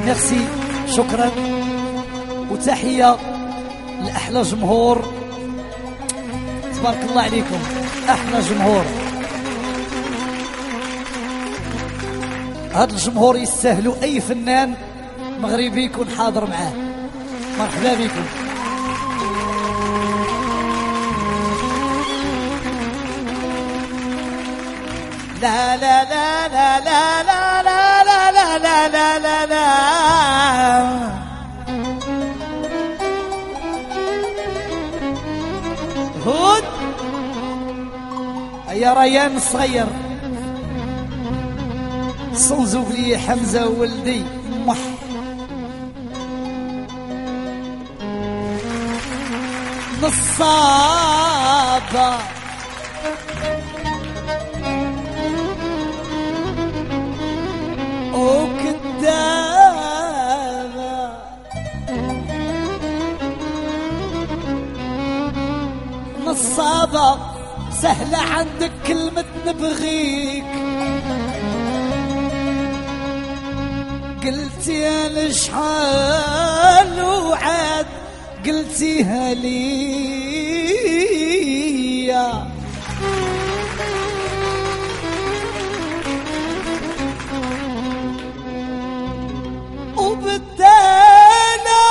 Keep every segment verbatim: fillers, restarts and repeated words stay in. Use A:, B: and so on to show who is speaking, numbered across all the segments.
A: ميرسي، شكرا وتحية لأحلى جمهور. تبارك الله عليكم، أحلى جمهور. هذا الجمهور يستاهلوا أي فنان مغربي يكون حاضر معاه. مرحبا بكم. لا لا لا لا لا لا لا لا لا لا لا لا هود يا ريان الصغير، سون اوبلي حمزة ولدي مح نصابة وكدابة نصابة سهلة عندك كلمة نبغيك، قلتيها لشحال وعاد قلتيها ليا، وبدانا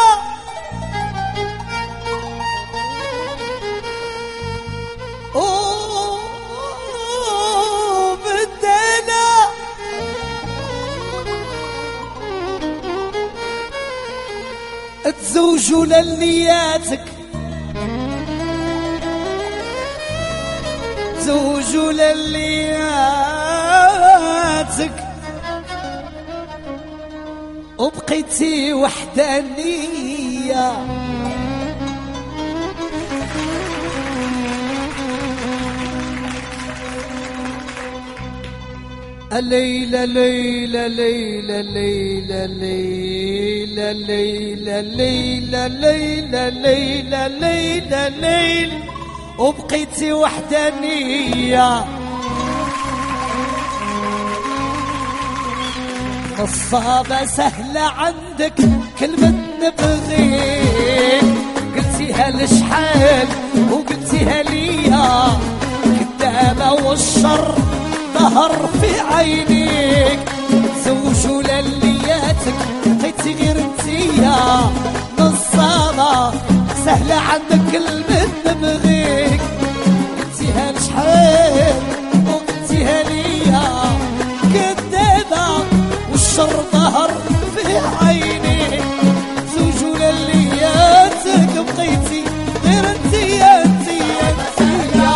A: وبدانا تزوجوا للياتك، تزوجوا للياتك وبقيتي وحدانية. الليلة ليلة ليلة ليلة ليلة ليلة ليلة ليلة ليلة ليلة ليلة وبقيتي وحدانية. نصابة سهلة عندك كلمة نبغيك، قلتيها لشحال وقلتيها ليا، كدابة والشر ظهر في عينيك، زوجوا للياتك بقيتي غير انتيا. نصابة سهلة عندك كلمة نبغيك، قلتيها لشحال وقلتيها ليا، كدابة والشر ظهر في عينيك، زوجوا للياتك بقيتي غير انتيا انتيا انتيا.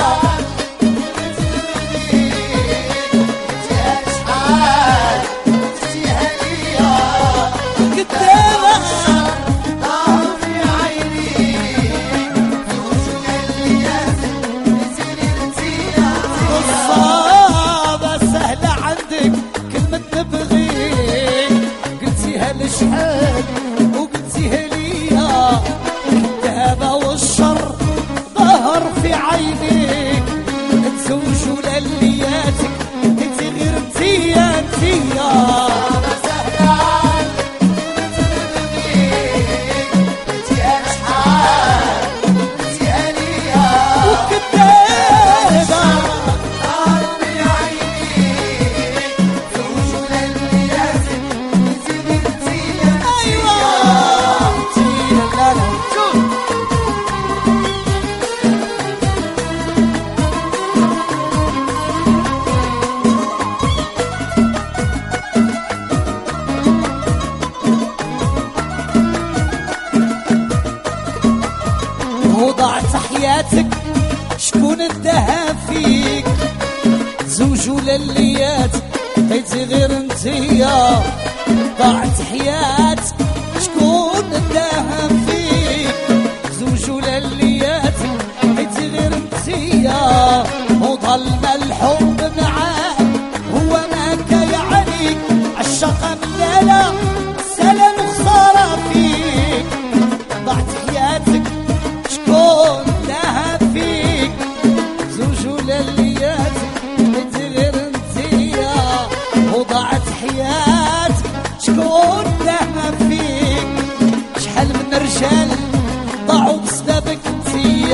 A: شحال وقلتيها ليا، كدابة والشر ظهر في عينيك، تزوجوا للياتك انت غير انتيا انتيا. وضعت حياتك شكون اداها فيك، زوجوا لليات بقيتي غير انتيا. ضاعت حياتك شكون اداها فيك، زوجوا لليات بقيتي غير انتيا. وظل الحب معاه هو ما كيعنيك، عالشقا ملالا سلام وخسارة فيك. ضاعت حياتك شكون لها فيك، زوجوا للياتك بقيتي غير انتيا. وضاعت حياتك شكون لها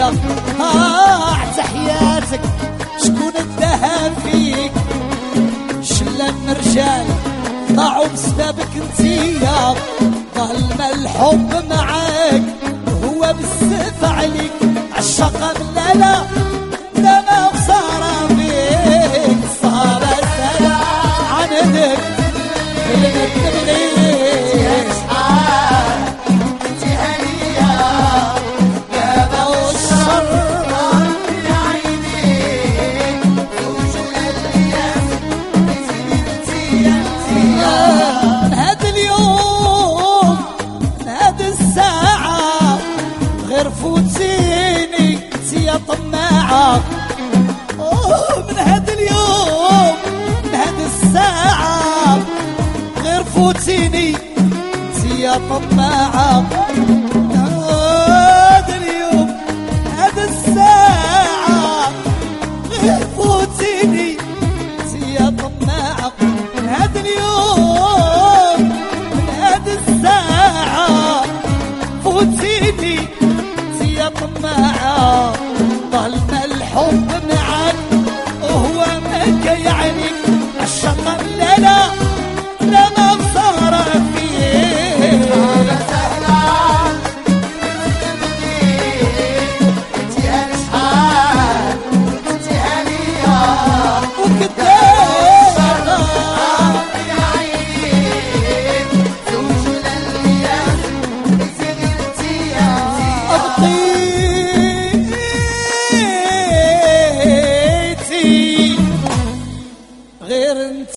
A: فيا. آه تحياتك شكون اداها فيك؟ شلة من رجال ضاعوا بسببك انتيا. ظلم الحب معاك هو بزاف عليك. عالشقا لا لا لا ما خسارة فيك. صار سلا عندك كلمة تبغيك يا شحال انت هنية بابا والشر في عينيك. وجل الياس انتي انتي من هاد اليوم من هاد الساعة غير فوتيني انتي يا طماعة. اوه من هاد اليوم من هاد الساعة غير فوتيني انتي يا طماعة. هاد اليوم هاد الساعة غير فوتيني انتي يا طماعة. من هاد اليوم من هاد الساعة فوتيني انتي يا طماعة. ظلم الحب